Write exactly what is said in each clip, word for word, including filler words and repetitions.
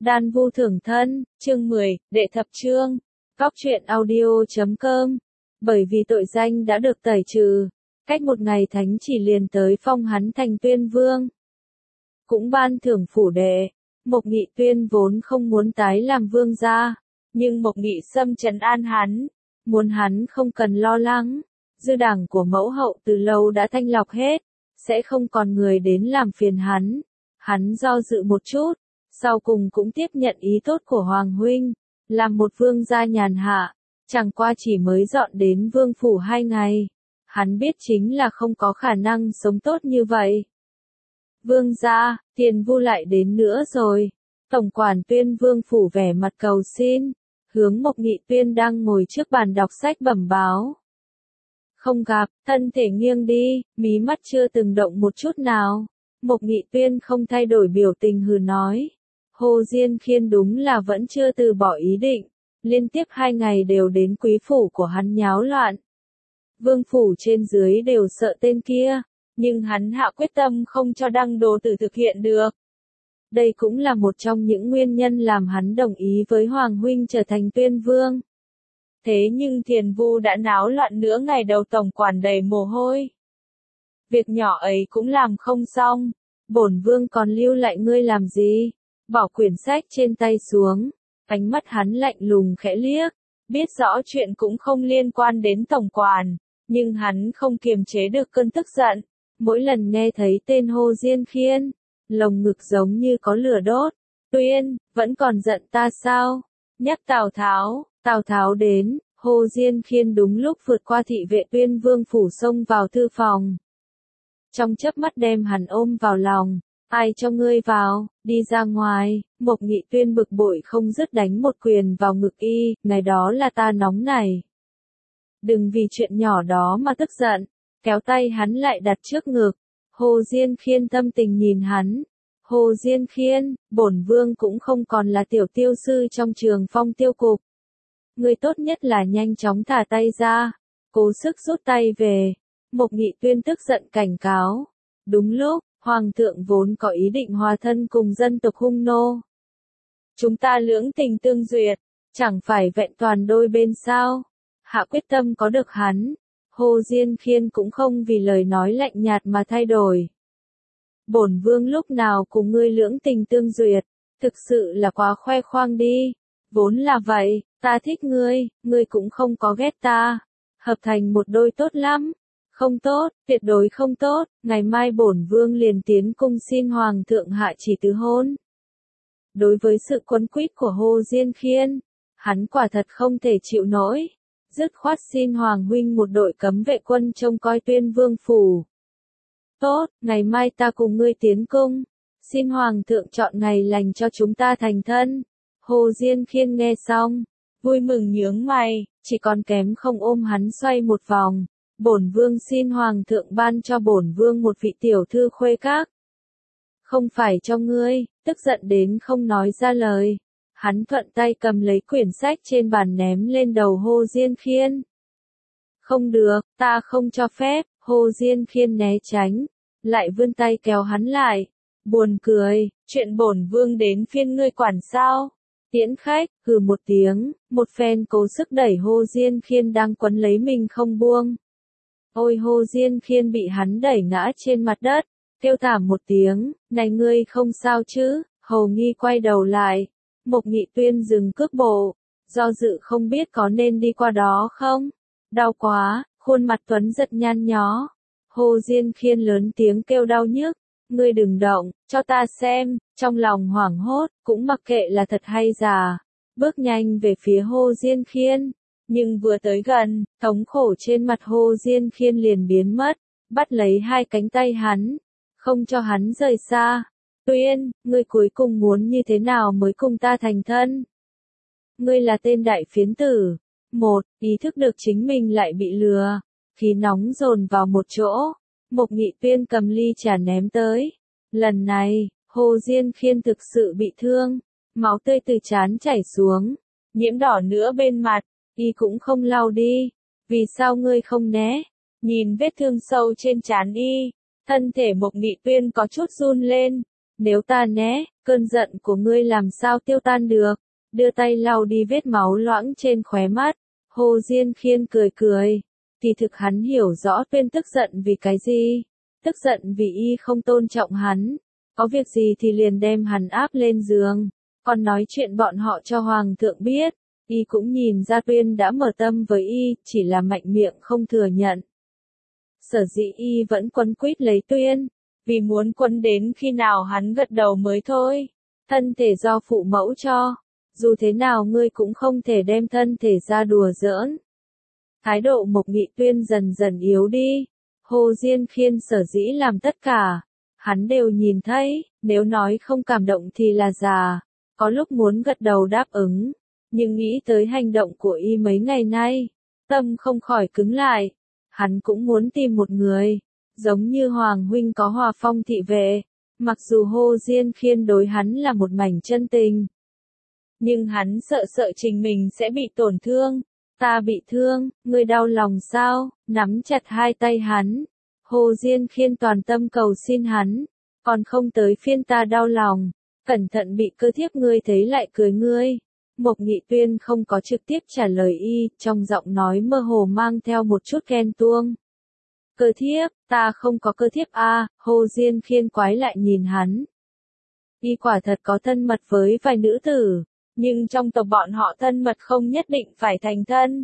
Đan Vu Thưởng Thân, chương mười, đệ thập chương. Góc truyện audio chấm com. Bởi vì tội danh đã được tẩy trừ, cách một ngày thánh chỉ liền tới phong hắn thành Tuyên Vương. Cũng ban thưởng phủ đệ. Mộc Nghị Tuyên vốn không muốn tái làm vương gia, nhưng Mộc Nghị Sâm trấn an hắn, muốn hắn không cần lo lắng. Dư đảng của mẫu hậu từ lâu đã thanh lọc hết, sẽ không còn người đến làm phiền hắn. Hắn do dự một chút, sau cùng cũng tiếp nhận ý tốt của Hoàng huynh, làm một vương gia nhàn hạ, chẳng qua chỉ mới dọn đến vương phủ hai ngày. Hắn biết chính là không có khả năng sống tốt như vậy. Vương gia, Tiền Vu lại đến nữa rồi. Tổng quản Tuyên Vương phủ vẻ mặt cầu xin, hướng Mộc Nghị Tuyên đang ngồi trước bàn đọc sách bẩm báo. Không gặp, thân thể nghiêng đi, mí mắt chưa từng động một chút nào. Mộc Nghị Tuyên không thay đổi biểu tình hừ nói. Hồ Diên Khiên đúng là vẫn chưa từ bỏ ý định, liên tiếp hai ngày đều đến quý phủ của hắn nháo loạn. Vương phủ trên dưới đều sợ tên kia, nhưng hắn hạ quyết tâm không cho Đăng Đồ Tử thực hiện được. Đây cũng là một trong những nguyên nhân làm hắn đồng ý với Hoàng huynh trở thành Tuyên Vương. Thế nhưng Thiền Vu đã náo loạn nửa ngày đầu tổng quản đầy mồ hôi. Việc nhỏ ấy cũng làm không xong, bổn vương còn lưu lại ngươi làm gì? Bỏ quyển sách trên tay xuống, ánh mắt hắn lạnh lùng khẽ liếc, biết rõ chuyện cũng không liên quan đến tổng quản, nhưng hắn không kiềm chế được cơn tức giận. Mỗi lần nghe thấy tên Hồ Diên Khiên, lồng ngực giống như có lửa đốt. Tuyên, vẫn còn giận ta sao? Nhắc Tào Tháo, Tào Tháo đến, Hồ Diên Khiên đúng lúc vượt qua thị vệ Tuyên Vương phủ xông vào thư phòng. Trong chớp mắt đem hắn ôm vào lòng. Ai cho ngươi vào, đi ra ngoài. Mộc Nghị Tuyên bực bội không dứt đánh một quyền vào ngực y, ngày đó là ta nóng này. Đừng vì chuyện nhỏ đó mà tức giận, kéo tay hắn lại đặt trước ngực. Hồ Diên Khiên tâm tình nhìn hắn. Hồ Diên Khiên, bổn vương cũng không còn là tiểu tiêu sư trong trường Phong Tiêu cục. Ngươi tốt nhất là nhanh chóng thả tay ra, cố sức rút tay về. Mộc Nghị Tuyên tức giận cảnh cáo. Đúng lúc, Hoàng thượng vốn có ý định hòa thân cùng dân tộc Hung nô. Chúng ta lưỡng tình tương duyệt, chẳng phải vẹn toàn đôi bên sao? Hạ quyết tâm có được hắn. Hồ Diên Khiên cũng không vì lời nói lạnh nhạt mà thay đổi. Bổn vương lúc nào cùng ngươi lưỡng tình tương duyệt, thực sự là quá khoe khoang đi. Vốn là vậy, ta thích ngươi, ngươi cũng không có ghét ta. Hợp thành một đôi tốt lắm. Không tốt, tuyệt đối không tốt, ngày mai bổn vương liền tiến cung xin Hoàng thượng hạ chỉ tứ hôn. Đối với sự quấn quýt của Hồ Diên Khiên, hắn quả thật không thể chịu nổi. Dứt khoát xin Hoàng huynh một đội cấm vệ quân trông coi Tuyên Vương phủ. Tốt, ngày mai ta cùng ngươi tiến cung. Xin Hoàng thượng chọn ngày lành cho chúng ta thành thân. Hồ Diên Khiên nghe xong, vui mừng nhướng mày, chỉ còn kém không ôm hắn xoay một vòng. Bổn vương xin Hoàng thượng ban cho bổn vương một vị tiểu thư khuê các. Không phải cho ngươi, tức giận đến không nói ra lời. Hắn thuận tay cầm lấy quyển sách trên bàn ném lên đầu Hồ Diên Khiên. Không được, ta không cho phép. Hồ Diên Khiên né tránh, lại vươn tay kéo hắn lại. Buồn cười, chuyện bổn vương đến phiên ngươi quản sao? Tiễn khách, hừ một tiếng, một phen cố sức đẩy Hồ Diên Khiên đang quấn lấy mình không buông. Ôi Hồ Diên Khiên bị hắn đẩy ngã trên mặt đất, kêu thảm một tiếng, này ngươi không sao chứ? Hầu Nghi quay đầu lại, Mộc Nghị Tuyên dừng cước bộ, do dự không biết có nên đi qua đó không? Đau quá, khuôn mặt Tuấn giật nhăn nhó. Hồ Diên Khiên lớn tiếng kêu đau nhức, ngươi đừng động, cho ta xem. Trong lòng hoảng hốt, cũng mặc kệ là thật hay giả, bước nhanh về phía Hồ Diên Khiên. Nhưng vừa tới gần, thống khổ trên mặt Hồ Diên Khiên liền biến mất, bắt lấy hai cánh tay hắn, không cho hắn rời xa. Tuyên, ngươi cuối cùng muốn như thế nào mới cùng ta thành thân? Ngươi là tên đại phiến tử. Một, ý thức được chính mình lại bị lừa, khí nóng dồn vào một chỗ. Mộc Nghị Tuyên cầm ly trà ném tới. Lần này, Hồ Diên Khiên thực sự bị thương, máu tươi từ trán chảy xuống, nhiễm đỏ nữa bên mặt. Y cũng không lau đi. Vì sao ngươi không né? Nhìn vết thương sâu trên trán y, thân thể Mộc Nghị Tuyên có chút run lên. Nếu ta né, Cơn giận của ngươi làm sao tiêu tan được, đưa tay lau đi vết máu loãng trên khóe mắt, Hồ Diên Khiên cười cười, thì thực hắn hiểu rõ Tuyên tức giận vì cái gì, tức giận vì y không tôn trọng hắn, có việc gì thì liền đem hắn áp lên giường, còn nói chuyện bọn họ cho Hoàng thượng biết, y cũng nhìn ra Tuyên đã mở tâm với y, chỉ là mạnh miệng không thừa nhận. Sở dĩ y vẫn quấn quýt lấy Tuyên, vì muốn quấn đến khi nào hắn gật đầu mới thôi, thân thể do phụ mẫu cho, dù thế nào ngươi cũng không thể đem thân thể ra đùa giỡn. Thái độ Mộc Nghị Tuyên dần dần yếu đi, Hồ Diên Khiên sở dĩ làm tất cả, hắn đều nhìn thấy, nếu nói không cảm động thì là già, có lúc muốn gật đầu đáp ứng, nhưng nghĩ tới hành động của y mấy ngày nay, tâm không khỏi cứng lại, hắn cũng muốn tìm một người, giống như Hoàng huynh có Hòa Phong thị vệ, mặc dù Hồ Diên Khiên đối hắn là một mảnh chân tình, nhưng hắn sợ sợ trình mình sẽ bị tổn thương. Ta bị thương, ngươi đau lòng sao? Nắm chặt hai tay hắn. Hồ Diên Khiên toàn tâm cầu xin hắn, còn không tới phiên ta đau lòng, cẩn thận bị cơ thiếp ngươi thấy lại cười ngươi. Mộc Nghị Tuyên không có trực tiếp trả lời y, trong giọng nói mơ hồ mang theo một chút ghen tuông. Cơ thiếp, ta không có cơ thiếp a. À, Hồ Diên Khiên quái lại nhìn hắn. Y quả thật có thân mật với vài nữ tử, nhưng trong tộc bọn họ thân mật không nhất định phải thành thân.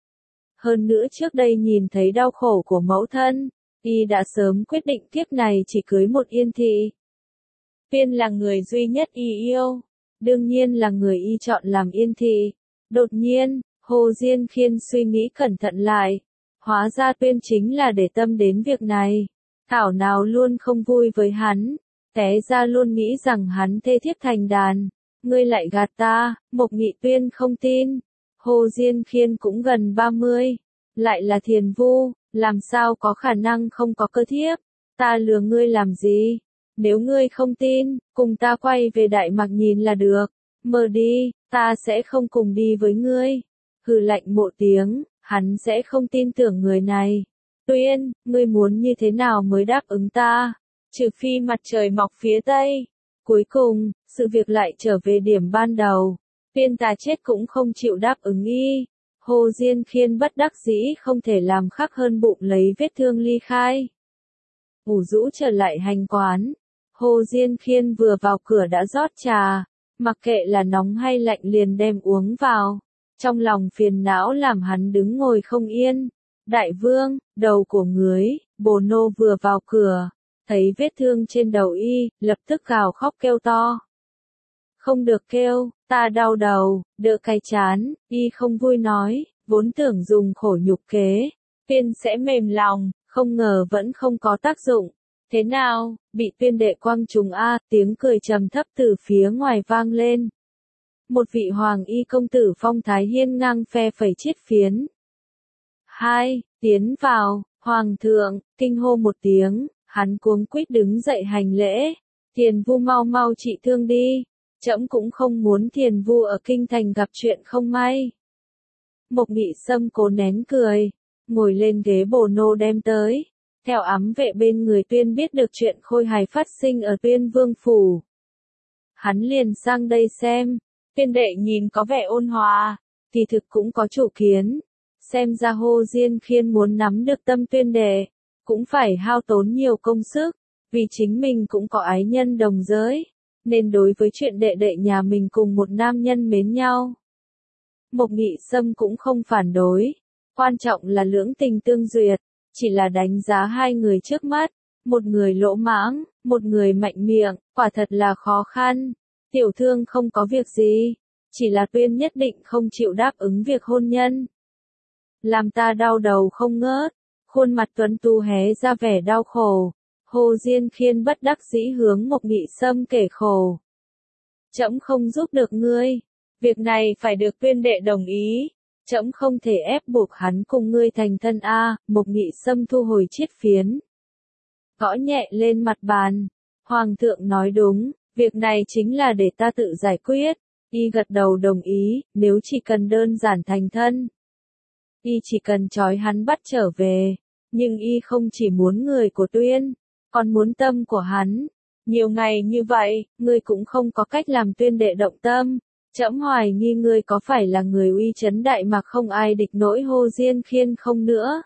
Hơn nữa trước đây nhìn thấy đau khổ của mẫu thân, y đã sớm quyết định kiếp này chỉ cưới một Yên thị. Tuyên là người duy nhất y yêu, đương nhiên là người y chọn làm Yên thị. Đột nhiên, Hồ Diên Khiên suy nghĩ cẩn thận lại, hóa ra Tuyên chính là để tâm đến việc này. Thảo nào luôn không vui với hắn, té ra luôn nghĩ rằng hắn thê thiếp thành đàn. Ngươi lại gạt ta, Mộc Nghị Tuyên không tin. Hồ Diên Khiên cũng gần ba mươi, lại là thiền vu, làm sao có khả năng không có cơ thiếp, ta lừa ngươi làm gì? Nếu ngươi không tin, cùng ta quay về Đại Mạc nhìn là được, mơ đi, ta sẽ không cùng đi với ngươi. Hừ lạnh một tiếng, hắn sẽ không tin tưởng người này. Tuyên, ngươi muốn như thế nào mới đáp ứng ta? Trừ phi mặt trời mọc phía tây. Cuối cùng, sự việc lại trở về điểm ban đầu. Tuyên ta chết cũng không chịu đáp ứng y. Hồ Diên Khiên bất đắc dĩ không thể làm khác hơn bụng lấy vết thương ly khai. Ngủ rũ trở lại hành quán. Hồ Diên Khiên vừa vào cửa đã rót trà, mặc kệ là nóng hay lạnh liền đem uống vào. Trong lòng phiền não làm hắn đứng ngồi không yên. Đại vương, đầu của ngưới, Bồ Nô vừa vào cửa, thấy vết thương trên đầu y, lập tức gào khóc kêu to. Không được kêu, ta đau đầu, đỡ cái chán, y không vui nói, vốn tưởng dùng khổ nhục kế, Tuyên sẽ mềm lòng, không ngờ vẫn không có tác dụng. Thế nào, bị Tuyên đệ quăng trúng a, tiếng cười trầm thấp từ phía ngoài vang lên. Một vị hoàng y công tử phong thái hiên ngang phe phẩy chiết phiến. Hai, tiến vào, hoàng thượng, kinh hô một tiếng, hắn cuống quýt đứng dậy hành lễ. Thiền vu mau mau trị thương đi, trẫm cũng không muốn thiền vu ở kinh thành gặp chuyện không may. Mộc Nghị Sâm cố nén cười, ngồi lên ghế Bồ Nô đem tới. Theo ám vệ bên người Tuyên biết được chuyện khôi hài phát sinh ở Tuyên Vương phủ. Hắn liền sang đây xem, Tuyên đệ nhìn có vẻ ôn hòa, thì thực cũng có chủ kiến. Xem ra Hồ Diên Khiên muốn nắm được tâm Tuyên đệ, cũng phải hao tốn nhiều công sức, vì chính mình cũng có ái nhân đồng giới, nên đối với chuyện đệ đệ nhà mình cùng một nam nhân mến nhau. Mộc Nghị Sâm cũng không phản đối, quan trọng là lưỡng tình tương duyệt, chỉ là đánh giá hai người trước mắt, một người lỗ mãng, một người mạnh miệng, quả thật là khó khăn. Tiểu thương không có việc gì, chỉ là Tuyên nhất định không chịu đáp ứng việc hôn nhân. Làm ta đau đầu không ngớt, khuôn mặt tuấn tu hé ra vẻ đau khổ. Hồ Diên Khiên bất đắc dĩ hướng Mộc Nghị Sâm kể khổ. Trẫm không giúp được ngươi, việc này phải được Tuyên đệ đồng ý, trẫm không thể ép buộc hắn cùng ngươi thành thân a. À, Mộc Nghị Sâm thu hồi chiết phiến, gõ nhẹ lên mặt bàn. Hoàng thượng nói đúng, việc này chính là để ta tự giải quyết. Y gật đầu đồng ý, nếu chỉ cần đơn giản thành thân, y chỉ cần trói hắn bắt trở về. Nhưng y không chỉ muốn người của Tuyên, còn muốn tâm của hắn. Nhiều ngày như vậy, ngươi cũng không có cách làm tuyên đệ động tâm. Trẫm hoài nghi ngươi có phải là người uy chấn đại mà không ai địch nổi Hồ Diên Khiên không nữa.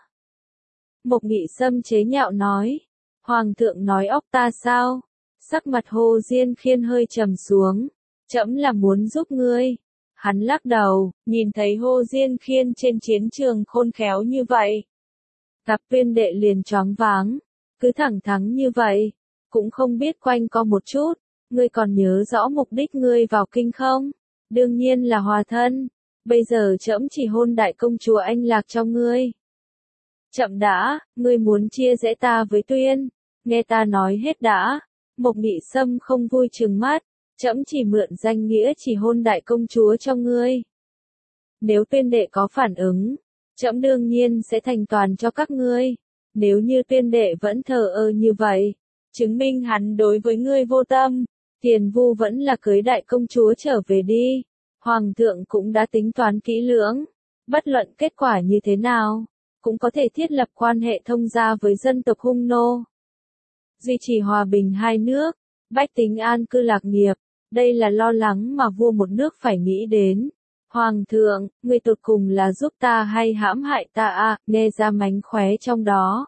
Mộc Nghị Sâm chế nhạo nói. Hoàng thượng nói óc ta sao? Sắc mặt Hồ Diên Khiên hơi trầm xuống. Trẫm là muốn giúp ngươi. Hắn lắc đầu, nhìn thấy Hồ Diên Khiên trên chiến trường khôn khéo như vậy. Gặp tuyên đệ liền choáng váng. Cứ thẳng thắn như vậy. Cũng không biết quanh co một chút. Ngươi còn nhớ rõ mục đích ngươi vào kinh không? Đương nhiên là hòa thân. Bây giờ trẫm chỉ hôn đại công chúa anh lạc cho ngươi. Chậm đã, ngươi muốn chia rẽ ta với tuyên. Nghe ta nói hết đã. Mộc Nghị Sâm không vui trừng mắt. Trẫm chỉ mượn danh nghĩa chỉ hôn đại công chúa cho ngươi. Nếu tuyên đệ có phản ứng, trẫm đương nhiên sẽ thành toàn cho các ngươi. Nếu như tuyên đệ vẫn thờ ơ như vậy, chứng minh hắn đối với ngươi vô tâm. Tiền Vu vẫn là cưới đại công chúa trở về đi. Hoàng thượng cũng đã tính toán kỹ lưỡng. Bất luận kết quả như thế nào, cũng có thể thiết lập quan hệ thông gia với dân tộc Hung nô. Duy trì hòa bình hai nước, bách tính an cư lạc nghiệp. Đây là lo lắng mà vua một nước phải nghĩ đến. Hoàng thượng, ngươi tột cùng là giúp ta hay hãm hại ta à, nghe ra mánh khóe trong đó.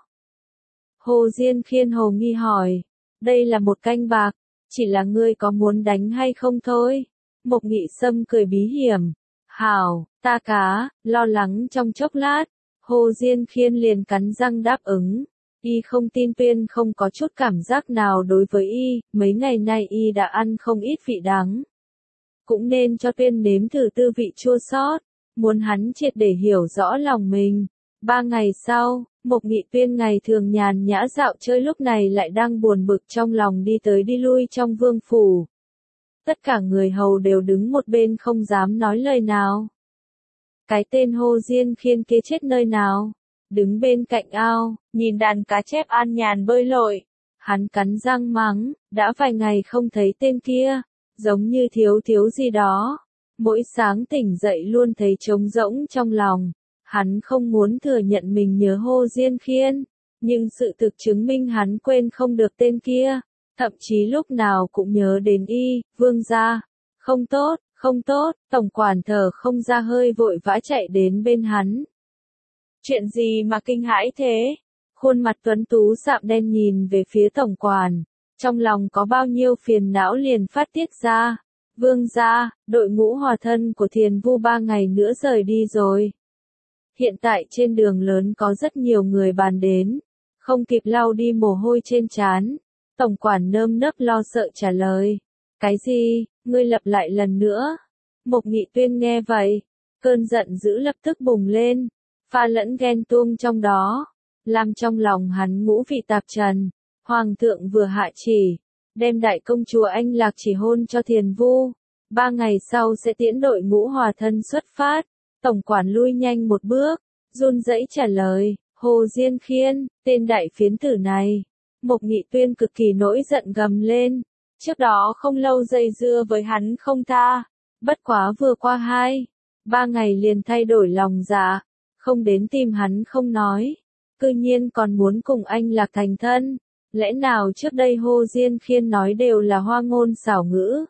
Hồ Diên Khiên hồ nghi hỏi. Đây là một canh bạc. Chỉ là ngươi có muốn đánh hay không thôi. Mộc Nghị Sâm cười bí hiểm. Hảo, ta cá, lo lắng trong chốc lát. Hồ Diên Khiên liền cắn răng đáp ứng. Y không tin tuyên không có chút cảm giác nào đối với y, mấy ngày nay y đã ăn không ít vị đắng. Cũng nên cho tuyên nếm thử tư vị chua xót, muốn hắn triệt để hiểu rõ lòng mình. Ba ngày sau, Mộc Nghị Tuyên ngày thường nhàn nhã dạo chơi lúc này lại đang buồn bực trong lòng đi tới đi lui trong vương phủ. Tất cả người hầu đều đứng một bên không dám nói lời nào. Cái tên Hồ Diên Khiên kia chết nơi nào? Đứng bên cạnh ao, nhìn đàn cá chép an nhàn bơi lội. Hắn cắn răng mắng, đã vài ngày không thấy tên kia, giống như thiếu thiếu gì đó. Mỗi sáng tỉnh dậy luôn thấy trống rỗng trong lòng. Hắn không muốn thừa nhận mình nhớ Hồ Diên Khiên, nhưng sự thực chứng minh hắn quên không được tên kia. Thậm chí lúc nào cũng nhớ đến y, vương gia. Không tốt, không tốt, tổng quản thở không ra hơi vội vã chạy đến bên hắn. Chuyện gì mà kinh hãi thế? Khuôn mặt tuấn tú sạm đen nhìn về phía tổng quản. Trong lòng có bao nhiêu phiền não liền phát tiết ra. Vương gia, đội ngũ hòa thân của Thiền Vu ba ngày nữa rời đi rồi. Hiện tại trên đường lớn có rất nhiều người bàn đến. Không kịp lau đi mồ hôi trên trán. Tổng quản nơm nớp lo sợ trả lời. Cái gì, ngươi lặp lại lần nữa? Mộc Nghị Tuyên nghe vậy. Cơn giận dữ lập tức bùng lên. Pha lẫn ghen tuông trong đó. Làm trong lòng hắn ngũ vị tạp trần. Hoàng thượng vừa hạ chỉ. Đem đại công chúa anh lạc chỉ hôn cho Thiền Vu. Ba ngày sau sẽ tiễn đội ngũ hòa thân xuất phát. Tổng quản lui nhanh một bước. Run rẩy trả lời. Hồ Diên Khiên, tên đại phiến tử này. Mộc Nghị Tuyên cực kỳ nổi giận gầm lên. Trước đó không lâu dây dưa với hắn không tha. Bất quá vừa qua hai. Ba ngày liền thay đổi lòng dạ. Không đến tìm hắn không nói. Cư nhiên còn muốn cùng anh lạc thành thân. Lẽ nào trước đây Hồ Diên Khiên nói đều là hoa ngôn xảo ngữ.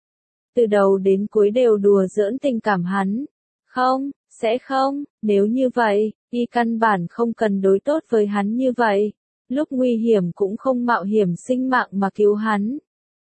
Từ đầu đến cuối đều đùa giỡn tình cảm hắn. Không, sẽ không, nếu như vậy, y căn bản không cần đối tốt với hắn như vậy. Lúc nguy hiểm cũng không mạo hiểm sinh mạng mà cứu hắn.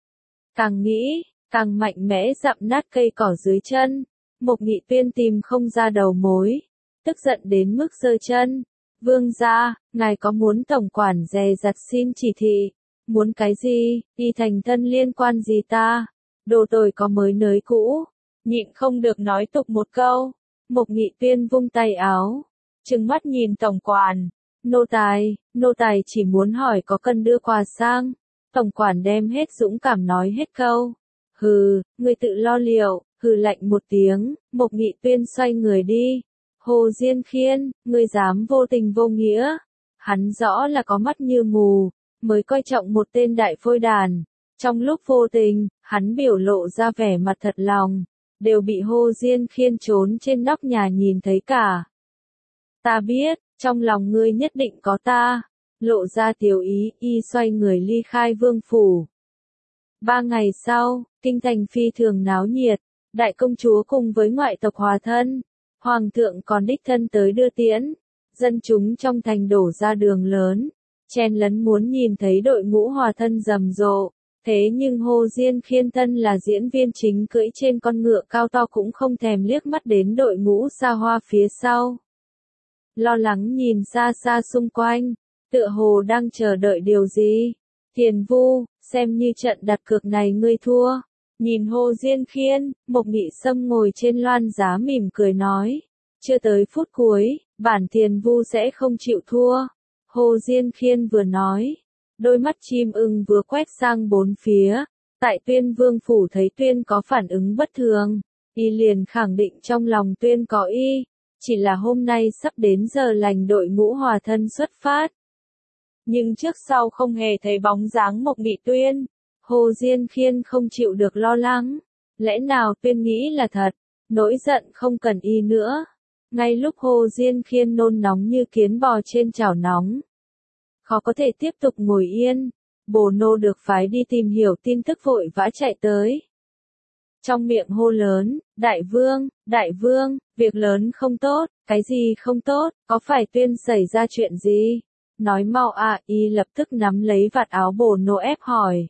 Càng nghĩ, càng mạnh mẽ dặm nát cây cỏ dưới chân. Mộc Nghị Tuyên tìm không ra đầu mối. Tức giận đến mức giơ chân. Vương gia, ngài có muốn tổng quản dè dặt xin chỉ thị? Muốn cái gì, y thành thân liên quan gì ta? Đồ tồi có mới nới cũ. Nhịn không được nói tục một câu. Mộc Nghị Tuyên vung tay áo. Trừng mắt nhìn tổng quản. Nô tài, nô tài chỉ muốn hỏi có cần đưa quà sang. Tổng quản đem hết dũng cảm nói hết câu. Hừ, người tự lo liệu, hừ lạnh một tiếng. Mộc Nghị Tuyên xoay người đi. Hồ Diên Khiên, ngươi dám vô tình vô nghĩa. Hắn rõ là có mắt như mù, mới coi trọng một tên đại phôi đàn. Trong lúc vô tình, hắn biểu lộ ra vẻ mặt thật lòng, đều bị Hồ Diên Khiên trốn trên nóc nhà nhìn thấy cả. Ta biết, trong lòng ngươi nhất định có ta. Lộ ra tiểu ý, y xoay người ly khai vương phủ. Ba ngày sau, kinh thành phi thường náo nhiệt, đại công chúa cùng với ngoại tộc hòa thân, hoàng thượng còn đích thân tới đưa tiễn, dân chúng trong thành đổ ra đường lớn, chen lấn muốn nhìn thấy đội ngũ hòa thân rầm rộ. Thế nhưng Hồ Diên Khiên thân là diễn viên chính cưỡi trên con ngựa cao to cũng không thèm liếc mắt đến đội ngũ xa hoa phía sau. Lo lắng nhìn xa xa xung quanh, tựa hồ đang chờ đợi điều gì. Thiền Vu, xem như trận đặt cược này ngươi thua. Nhìn Hồ Diên Khiên, Mộc Nghị Sâm ngồi trên loan giá mỉm cười nói. Chưa tới phút cuối, bản Thiền Vu sẽ không chịu thua. Hồ Diên Khiên vừa nói. Đôi mắt chim ưng vừa quét sang bốn phía, tại Tuyên Vương phủ thấy Tuyên có phản ứng bất thường, y liền khẳng định trong lòng Tuyên có y, chỉ là hôm nay sắp đến giờ lành đội ngũ hòa thân xuất phát. Nhưng trước sau không hề thấy bóng dáng Mộc Nghị Tuyên, Hồ Diên Khiên không chịu được lo lắng, lẽ nào Tuyên nghĩ là thật, nỗi giận không cần y nữa. Ngay lúc Hồ Diên Khiên nôn nóng như kiến bò trên chảo nóng, khó có thể tiếp tục ngồi yên, Bồ Nô được phái đi tìm hiểu tin tức vội vã chạy tới. Trong miệng hô lớn, đại vương, đại vương, việc lớn không tốt, cái gì không tốt, có phải Tuyên xảy ra chuyện gì? Nói mau à, y lập tức nắm lấy vạt áo Bồ Nô ép hỏi.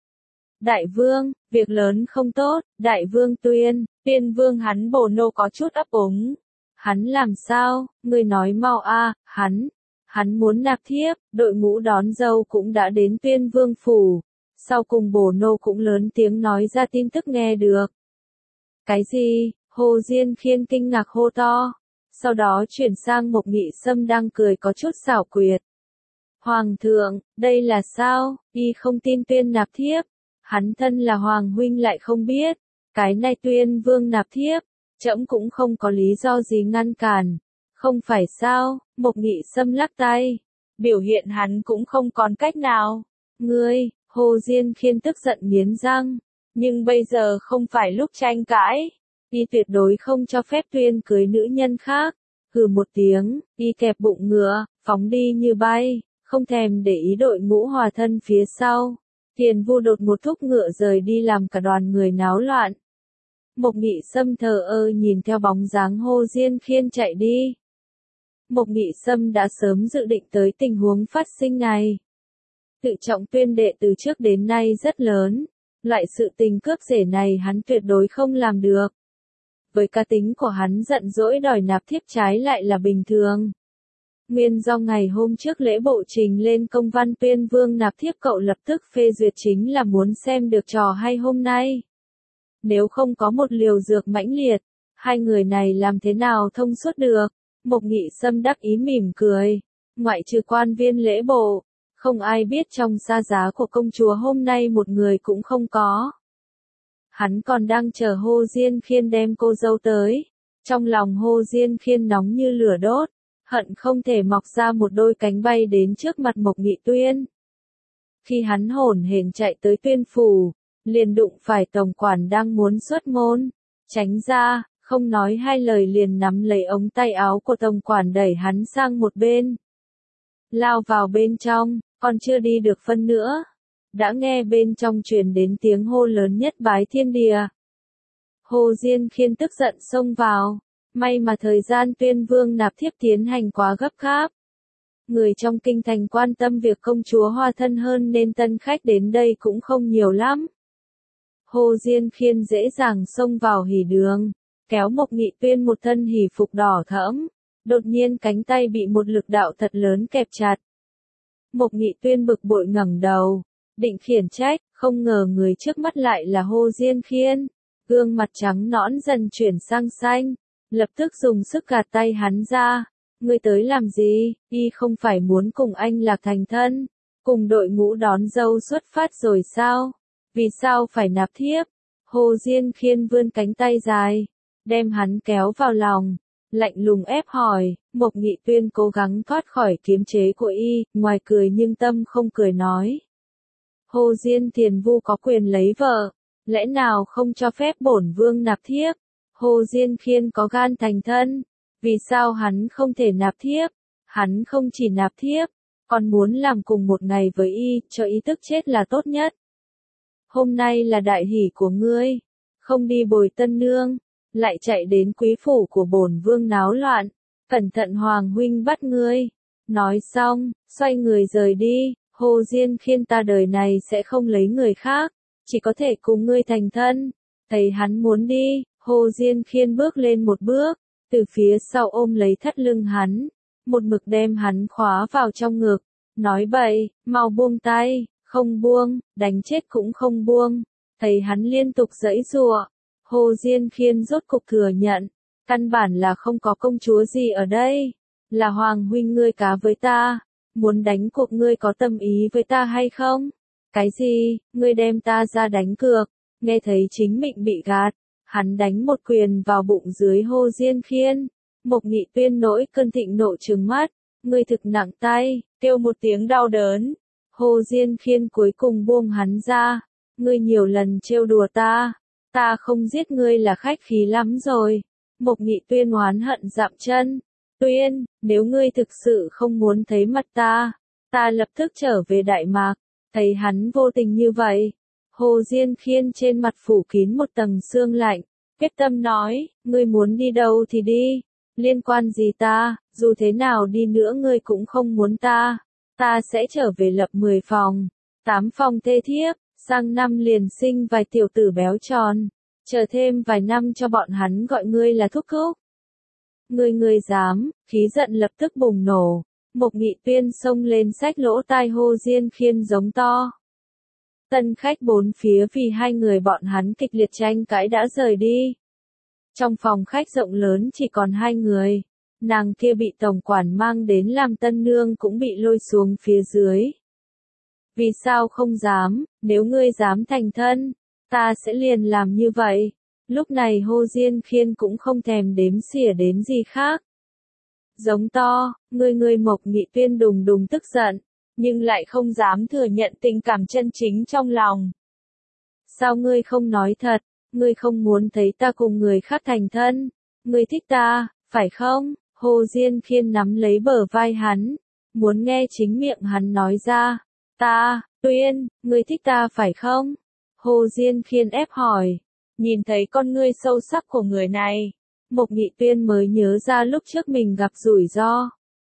Đại vương, việc lớn không tốt, đại vương Tuyên, Tuyên vương hắn Bồ Nô có chút ấp úng. Hắn làm sao, ngươi nói mau à, hắn. Hắn muốn nạp thiếp, đội ngũ đón dâu cũng đã đến Tuyên Vương phủ. Sau cùng Bồ Nô cũng lớn tiếng nói ra tin tức nghe được. Cái gì? Hồ Diên Khiên kinh ngạc hô to. Sau đó chuyển sang Mộc Nghị Sâm đang cười có chút xảo quyệt. Hoàng thượng, đây là sao? Y không tin Tuyên nạp thiếp. Hắn thân là Hoàng huynh lại không biết. Cái này Tuyên Vương nạp thiếp, trẫm cũng không có lý do gì ngăn cản. Không phải sao, Mộc Nghị Sâm lắc tay, biểu hiện hắn cũng không còn cách nào. Ngươi, Hồ Diên Khiên tức giận nghiến răng, nhưng bây giờ không phải lúc tranh cãi, y tuyệt đối không cho phép Tuyên cưới nữ nhân khác. Hừ một tiếng, y kẹp bụng ngựa, phóng đi như bay, không thèm để ý đội ngũ hòa thân phía sau. Thiền Vu đột một thúc ngựa rời đi làm cả đoàn người náo loạn. Mộc Nghị Sâm thờ ơ nhìn theo bóng dáng Hồ Diên Khiên chạy đi. Mộc Nghị Sâm đã sớm dự định tới tình huống phát sinh này. Tự trọng Tuyên đệ từ trước đến nay rất lớn, loại sự tình cướp rể này hắn tuyệt đối không làm được. Với cá tính của hắn giận dỗi đòi nạp thiếp trái lại là bình thường. Nguyên do ngày hôm trước lễ bộ trình lên công văn Tuyên Vương nạp thiếp cậu lập tức phê duyệt chính là muốn xem được trò hay hôm nay. Nếu không có một liều dược mãnh liệt, hai người này làm thế nào thông suốt được? Mộc Nghị Sâm đắc ý mỉm cười, ngoại trừ quan viên lễ bộ, không ai biết trong xa giá của công chúa hôm nay một người cũng không có. Hắn còn đang chờ Hồ Diên Khiên đem cô dâu tới, trong lòng Hồ Diên Khiên nóng như lửa đốt, hận không thể mọc ra một đôi cánh bay đến trước mặt Mộc Nghị Tuyên. Khi hắn hổn hển chạy tới Tuyên phủ, liền đụng phải tổng quản đang muốn xuất môn, tránh ra. Không nói hai lời liền nắm lấy ống tay áo của tổng quản đẩy hắn sang một bên. Lao vào bên trong, còn chưa đi được phân nữa. Đã nghe bên trong truyền đến tiếng hô lớn nhất bái thiên địa. Hồ Diên Khiên tức giận xông vào. May mà thời gian Tuyên Vương nạp thiếp tiến hành quá gấp gáp. Người trong kinh thành quan tâm việc công chúa hòa thân hơn nên tân khách đến đây cũng không nhiều lắm. Hồ Diên Khiên dễ dàng xông vào hỉ đường. Kéo Mộc Nghị Tuyên một thân hỉ phục đỏ thẫm, đột nhiên cánh tay bị một lực đạo thật lớn kẹp chặt. Mộc Nghị Tuyên bực bội ngẩng đầu, định khiển trách, không ngờ người trước mắt lại là Hồ Diên Khiên, gương mặt trắng nõn dần chuyển sang xanh, lập tức dùng sức gạt tay hắn ra. Ngươi tới làm gì? Y không phải muốn cùng anh Lạc thành thân, cùng đội ngũ đón dâu xuất phát rồi sao? Vì sao phải nạp thiếp? Hồ Diên Khiên vươn cánh tay dài, đem hắn kéo vào lòng, lạnh lùng ép hỏi. Mộc Nghị Tuyên cố gắng thoát khỏi kiềm chế của y, ngoài cười nhưng tâm không cười nói. Hồ Diên Thiền Vu có quyền lấy vợ, lẽ nào không cho phép bổn vương nạp thiếp? Hồ Diên Khiên có gan thành thân, vì sao hắn không thể nạp thiếp? Hắn không chỉ nạp thiếp, còn muốn làm cùng một ngày với y, cho ý tức chết là tốt nhất. hôm nay là đại hỷ của ngươi, không đi bồi tân nương, lại chạy đến quý phủ của bổn vương náo loạn, cẩn thận hoàng huynh bắt ngươi. Nói xong, xoay người rời đi, Hồ Diên Khiên ta đời này sẽ không lấy người khác, chỉ có thể cùng ngươi thành thân. Thấy hắn muốn đi, Hồ Diên Khiên bước lên một bước, từ phía sau ôm lấy thắt lưng hắn, một mực đem hắn khóa vào trong ngực, nói bậy, mau buông tay, không buông, đánh chết cũng không buông. Thấy hắn liên tục giãy giụa, Hồ Diên Khiên rốt cục thừa nhận, căn bản là không có công chúa gì ở đây, là hoàng huynh ngươi cá với ta, muốn đánh cuộc ngươi có tâm ý với ta hay không? Cái gì, ngươi đem ta ra đánh cược? Nghe thấy chính mình bị gạt, hắn đánh một quyền vào bụng dưới Hồ Diên Khiên. Mộc Nghị Tuyên nổi cơn thịnh nộ trừng mắt, ngươi thực nặng tay, kêu một tiếng đau đớn. Hồ Diên Khiên cuối cùng buông hắn ra, ngươi nhiều lần trêu đùa ta, ta không giết ngươi là khách khí lắm rồi. Mộc Nghị Tuyên oán hận dậm chân, Tuyên, nếu ngươi thực sự không muốn thấy mặt ta, ta lập tức trở về Đại Mạc. Thấy hắn vô tình như vậy, Hồ Diên Khiên trên mặt phủ kín một tầng sương lạnh, quyết tâm nói, ngươi muốn đi đâu thì đi, liên quan gì ta, dù thế nào đi nữa ngươi cũng không muốn ta, ta sẽ trở về lập mười phòng, tám phòng thê thiếp, sang năm liền sinh vài tiểu tử béo tròn, chờ thêm vài năm cho bọn hắn gọi ngươi là thúc thúc. Ngươi ngươi dám, khí giận lập tức bùng nổ, Mộc Nghị Tuyên xông lên xách lỗ tai Hồ Diên Khiên giống to. Tân khách bốn phía vì hai người bọn hắn kịch liệt tranh cãi đã rời đi. Trong phòng khách rộng lớn chỉ còn hai người, nàng kia bị tổng quản mang đến làm tân nương cũng bị lôi xuống phía dưới. Vì sao không dám, nếu ngươi dám thành thân, ta sẽ liền làm như vậy. Lúc này Hồ Diên Khiên cũng không thèm đếm xỉa đến gì khác. Giống to, ngươi ngươi Mộc Nghị Tuyên đùng đùng tức giận, nhưng lại không dám thừa nhận tình cảm chân chính trong lòng. Sao ngươi không nói thật, ngươi không muốn thấy ta cùng người khác thành thân, ngươi thích ta, phải không? Hồ Diên Khiên nắm lấy bờ vai hắn, muốn nghe chính miệng hắn nói ra, ta, Tuyên, ngươi thích ta phải không? Hồ Diên Khiên ép hỏi, nhìn thấy con ngươi sâu sắc của người này, Mộc Nghị Tuyên mới nhớ ra lúc trước mình gặp rủi ro.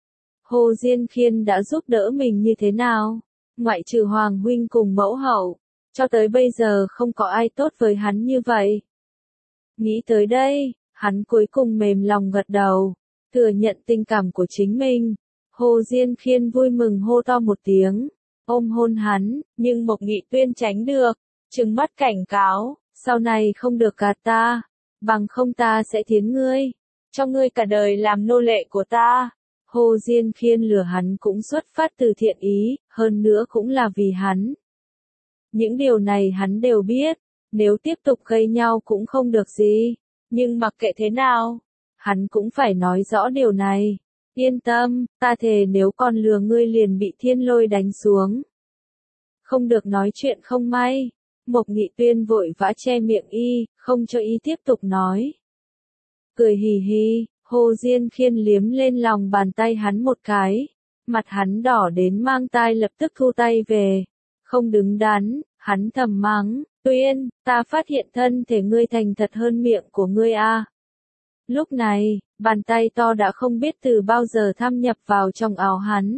Hồ Diên Khiên đã giúp đỡ mình như thế nào? Ngoại trừ Hoàng huynh cùng mẫu hậu, cho tới bây giờ không có ai tốt với hắn như vậy. Nghĩ tới đây, hắn cuối cùng mềm lòng gật đầu, thừa nhận tình cảm của chính mình. Hồ Diên Khiên vui mừng hô to một tiếng, ôm hôn hắn, nhưng Mộc Nghị Tuyên tránh được, trừng mắt cảnh cáo, sau này không được gạt ta, bằng không ta sẽ thiến ngươi, cho ngươi cả đời làm nô lệ của ta. Hồ Diên Khiên lừa hắn cũng xuất phát từ thiện ý, hơn nữa cũng là vì hắn. Những điều này hắn đều biết, nếu tiếp tục gây nhau cũng không được gì, nhưng mặc kệ thế nào, hắn cũng phải nói rõ điều này. Yên tâm, ta thề nếu còn lừa ngươi liền bị thiên lôi đánh xuống. Không được nói chuyện không may. Mộc Nghị Tuyên vội vã che miệng y, không cho y tiếp tục nói. Cười hì hì, Hồ Diên Khiên liếm lên lòng bàn tay hắn một cái, mặt hắn đỏ đến mang tai lập tức thu tay về. Không đứng đắn, hắn thầm mắng, Tuyên, ta phát hiện thân thể ngươi thành thật hơn miệng của ngươi a. Lúc này, bàn tay to đã không biết từ bao giờ thâm nhập vào trong áo hắn.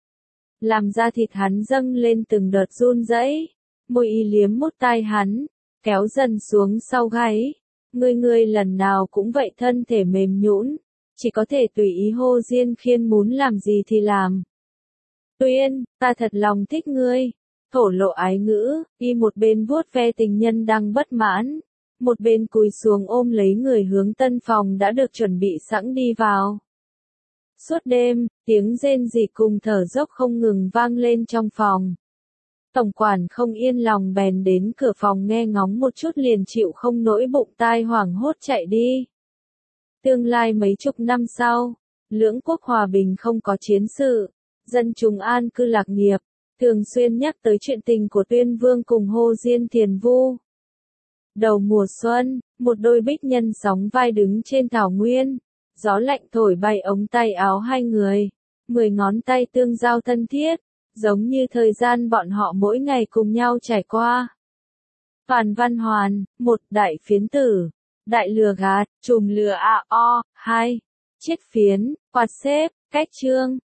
Làm da thịt hắn dâng lên từng đợt run rẩy, môi y liếm mút tai hắn, kéo dần xuống sau gáy. Ngươi ngươi lần nào cũng vậy thân thể mềm nhũn, chỉ có thể tùy ý Hồ Diên Khiên muốn làm gì thì làm. Tuyên, ta thật lòng thích ngươi. Thổ lộ ái ngữ, y một bên vuốt ve tình nhân đang bất mãn, một bên cúi xuống ôm lấy người hướng tân phòng đã được chuẩn bị sẵn đi vào. Suốt đêm, tiếng rên rỉ cùng thở dốc không ngừng vang lên trong phòng. Tổng quản không yên lòng bèn đến cửa phòng nghe ngóng một chút liền chịu không nỗi bụng tai hoảng hốt chạy đi. Tương lai mấy chục năm sau, lưỡng quốc hòa bình không có chiến sự, dân chúng an cư lạc nghiệp, thường xuyên nhắc tới chuyện tình của Tuyên Vương cùng Hồ Diên Thiền Vu. Đầu mùa xuân, một đôi bích nhân sóng vai đứng trên thảo nguyên, gió lạnh thổi bay ống tay áo hai người, mười ngón tay tương giao thân thiết, giống như thời gian bọn họ mỗi ngày cùng nhau trải qua. Phàn Văn Hoàn, một đại phiến tử, đại lừa gạt, trùm lừa a o, hai chiết phiến, quạt xếp, cách chương.